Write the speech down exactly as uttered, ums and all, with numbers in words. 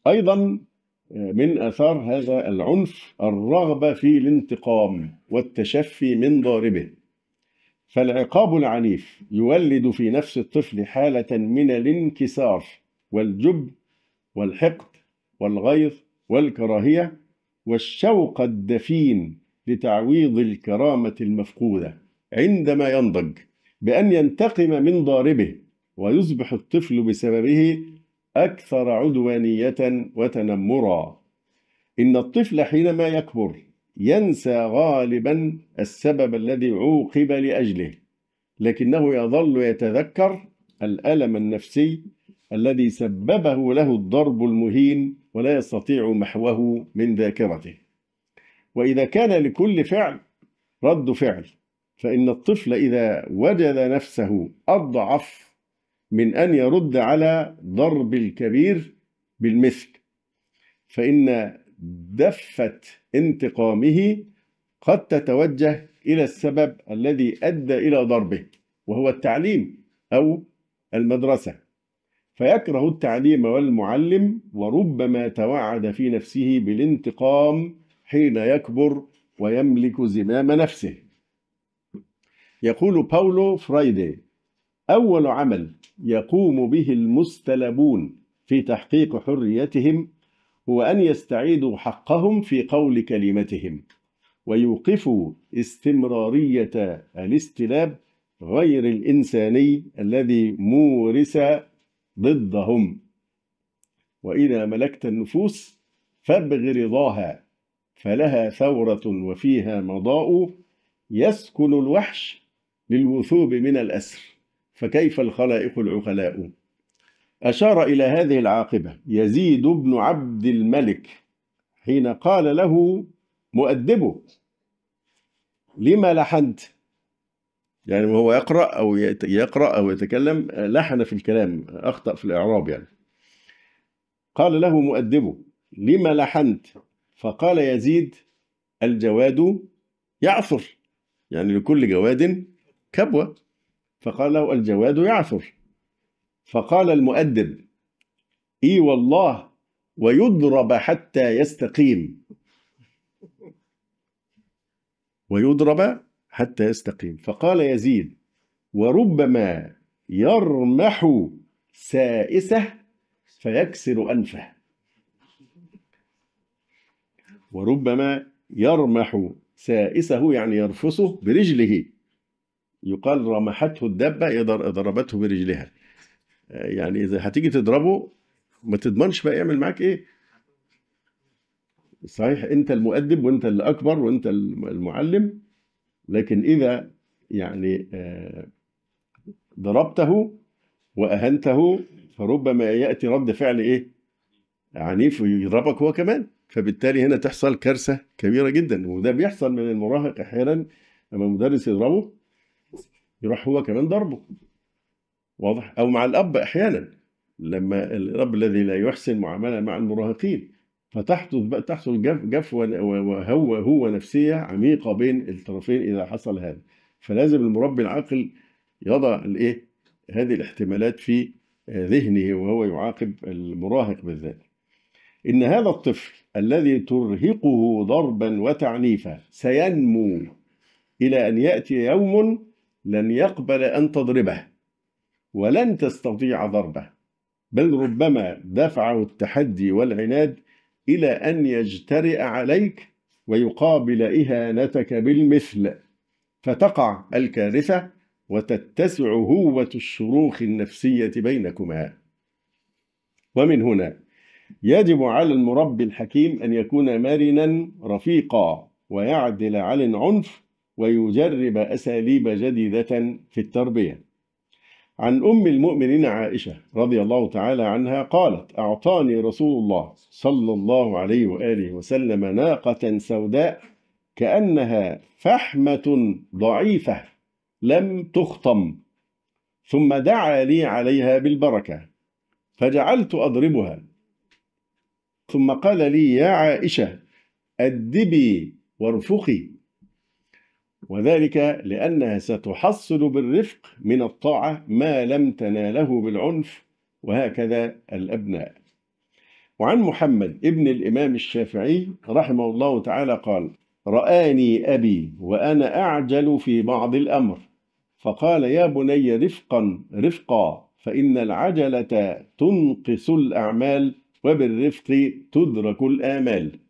أيضا من آثار هذا العنف الرغبة في الانتقام والتشفي من ضاربه، فالعقاب العنيف يولد في نفس الطفل حالة من الانكسار والجبن والحقد والغيظ والكراهية والشوق الدفين لتعويض الكرامة المفقودة عندما ينضج بأن ينتقم من ضاربه، ويصبح الطفل بسببه أكثر عدوانية وتنمرا. إن الطفل حينما يكبر ينسى غالبا السبب الذي عوقب لأجله، لكنه يظل يتذكر الألم النفسي الذي سببه له الضرب المهين ولا يستطيع محوه من ذاكرته. وإذا كان لكل فعل رد فعل، فإن الطفل إذا وجد نفسه أضعف من أن يرد على ضرب الكبير بالمثل، فإن دفة انتقامه قد تتوجه إلى السبب الذي أدى إلى ضربه، وهو التعليم أو المدرسة، فيكره التعليم والمعلم، وربما توعد في نفسه بالانتقام حين يكبر ويملك زمام نفسه. يقول باولو فرايدي: أول عمل يقوم به المستلبون في تحقيق حريتهم هو أن يستعيدوا حقهم في قول كلمتهم، ويوقفوا استمرارية الاستلاب غير الإنساني الذي مورس ضدهم. وإذا ملكت النفوس فابغ رضاها، فلها ثورة وفيها مضاء، يسكن الوحش للوثوب من الأسر، فكيف الخلائق العقلاء. أشار إلى هذه العاقبة يزيد بن عبد الملك حين قال له مؤدبه: لما لحنت؟ يعني وهو يقرأ أو يقرأ أو يتكلم لحن في الكلام، أخطأ في الإعراب يعني. قال له مؤدبه: لما لحنت؟ فقال يزيد: الجواد يعثر، يعني لكل جواد كبوة. فقال له: الجواد يعثر. فقال المؤدب: إي والله، ويضرب حتى يستقيم. ويضرب حتى يستقيم. فقال يزيد: وربما يرمح سائسه فيكسر أنفه. وربما يرمح سائسه يعني يرفسه برجله، يقال رمحته الدابة، ضربته برجلها. يعني إذا هتيجي تضربه ما تضمنش بقى يعمل معاك إيه. صحيح أنت المؤدب وأنت اللي أكبر وأنت المعلم، لكن إذا يعني ضربته وأهنته فربما يأتي رد فعل إيه عنيف ويضربك هو كمان، فبالتالي هنا تحصل كارثة كبيرة جدا. وده بيحصل من المراهق أحيانا، لما المدرس يضربه يروح هو كمان ضربه، واضح؟ أو مع الأب أحيانا، لما الأب الذي لا يحسن معاملة مع المراهقين، فتحصل تحصل جفوة وهو هو نفسية عميقة بين الطرفين إذا حصل هذا. فلازم المربي العاقل يضع الإيه هذه الاحتمالات في ذهنه وهو يعاقب المراهق بالذات. إن هذا الطفل الذي ترهقه ضربا وتعنيفا سينمو إلى أن يأتي يوم لن يقبل أن تضربه ولن تستطيع ضربه، بل ربما دفعه التحدي والعناد إلى أن يجترئ عليك ويقابل إهانتك بالمثل، فتقع الكارثة وتتسع هوة الشروخ النفسية بينكما. ومن هنا يجب على المربي الحكيم أن يكون مرنا رفيقا، ويعدل عن العنف ويجرب أساليب جديدة في التربية. عن أم المؤمنين عائشة رضي الله تعالى عنها قالت: أعطاني رسول الله صلى الله عليه وآله وسلم ناقة سوداء كأنها فحمة ضعيفة لم تخطم، ثم دعا لي عليها بالبركة، فجعلت أضربها، ثم قال لي: يا عائشة أدبي وارفقي، وذلك لأنها ستحصل بالرفق من الطاعة ما لم تناله بالعنف، وهكذا الأبناء. وعن محمد ابن الإمام الشافعي رحمه الله تعالى قال: رآني أبي وأنا أعجل في بعض الأمر، فقال: يا بني رفقا رفقا، فإن العجلة تنقص الأعمال وبالرفق تدرك الآمال.